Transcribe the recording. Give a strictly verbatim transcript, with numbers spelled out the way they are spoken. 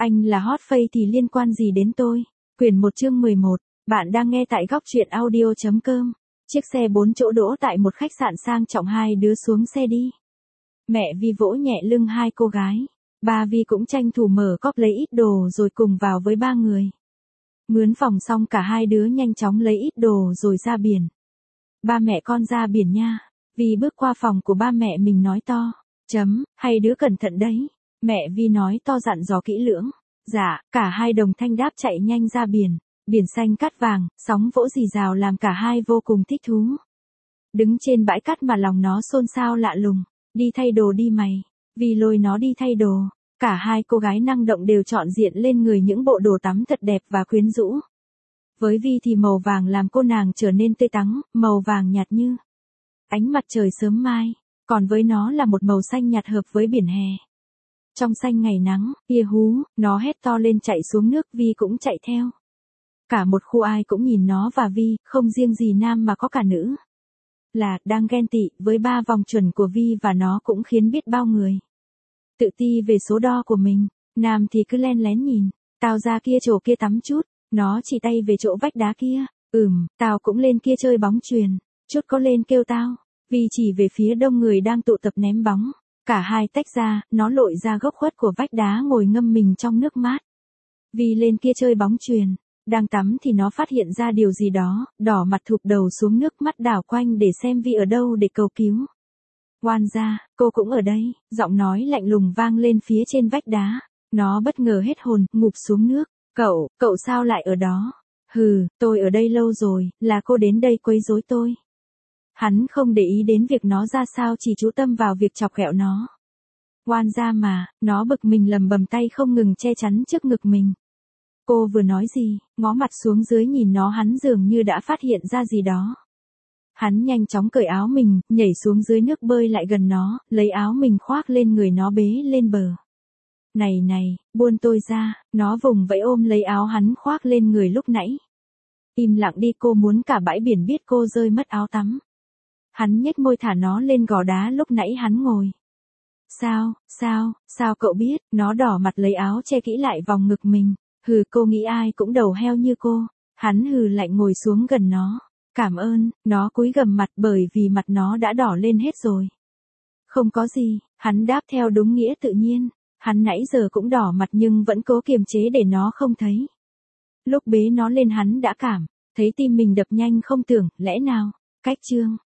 Anh là hot face thì liên quan gì đến tôi? Quyển một chương mười một, bạn đang nghe tại góc truyện audio chấm com. Chiếc xe bốn chỗ đỗ tại một khách sạn sang trọng, hai đứa xuống xe đi. Mẹ Vi vỗ nhẹ lưng hai cô gái. Ba Vi cũng tranh thủ mở cốp lấy ít đồ rồi cùng vào với ba người. Mướn phòng xong cả hai đứa nhanh chóng lấy ít đồ rồi ra biển. Ba mẹ con ra biển nha. Vi bước qua phòng của ba mẹ mình nói to. Chấm, hai đứa cẩn thận đấy. Mẹ Vi nói to dặn dò kỹ lưỡng. Dạ, cả hai đồng thanh đáp chạy nhanh ra biển. Biển xanh cát vàng, sóng vỗ rì rào làm cả hai vô cùng thích thú. Đứng trên bãi cát mà lòng nó xôn xao lạ lùng. Đi thay đồ đi mày. Vi lôi nó đi thay đồ. Cả hai cô gái năng động đều chọn diện lên người những bộ đồ tắm thật đẹp và quyến rũ. Với Vi thì màu vàng làm cô nàng trở nên tươi tắn, màu vàng nhạt như ánh mặt trời sớm mai. Còn với nó là một màu xanh nhạt hợp với biển hè. Trong xanh ngày nắng, kia hú, nó hét to lên chạy xuống nước, Vi cũng chạy theo. Cả một khu ai cũng nhìn nó và Vi, không riêng gì nam mà có cả nữ. Là, đang ghen tị, với ba vòng chuẩn của Vi và nó cũng khiến biết bao người tự ti về số đo của mình. Nam thì cứ len lén nhìn, tao ra kia chỗ kia tắm chút, nó chỉ tay về chỗ vách đá kia, ừm, tao cũng lên kia chơi bóng chuyền, chút có lên kêu tao. Vi chỉ về phía đông người đang tụ tập ném bóng. Cả hai tách ra, nó lội ra góc khuất của vách đá ngồi ngâm mình trong nước mát. Vi lên kia chơi bóng chuyền, đang tắm thì nó phát hiện ra điều gì đó, đỏ mặt thụp đầu xuống nước, mắt đảo quanh để xem Vi ở đâu để cầu cứu. Oan ra, cô cũng ở đây, giọng nói lạnh lùng vang lên phía trên vách đá. Nó bất ngờ hết hồn, ngụp xuống nước. Cậu, cậu sao lại ở đó? Hừ, tôi ở đây lâu rồi, là cô đến đây quấy rối tôi. Hắn không để ý đến việc nó ra sao, chỉ chú tâm vào việc chọc ghẹo nó. Oan ra mà, nó bực mình lầm bầm tay không ngừng che chắn trước ngực mình. Cô vừa nói gì, ngó mặt xuống dưới nhìn nó, hắn dường như đã phát hiện ra gì đó. Hắn nhanh chóng cởi áo mình, nhảy xuống dưới nước bơi lại gần nó, lấy áo mình khoác lên người nó bế lên bờ. Này này, buông tôi ra, nó vùng vẫy ôm lấy áo hắn khoác lên người lúc nãy. Im lặng đi, cô muốn cả bãi biển biết cô rơi mất áo tắm. Hắn nhếch môi thả nó lên gò đá lúc nãy hắn ngồi. Sao, sao, sao cậu biết? Nó đỏ mặt lấy áo che kỹ lại vòng ngực mình. Hừ, cô nghĩ ai cũng đầu heo như cô. Hắn hừ lạnh ngồi xuống gần nó. Cảm ơn, nó cúi gằm mặt bởi vì mặt nó đã đỏ lên hết rồi. Không có gì, hắn đáp theo đúng nghĩa tự nhiên. Hắn nãy giờ cũng đỏ mặt nhưng vẫn cố kiềm chế để nó không thấy. Lúc bế nó lên hắn đã cảm thấy tim mình đập nhanh, không tưởng, lẽ nào, cách chương.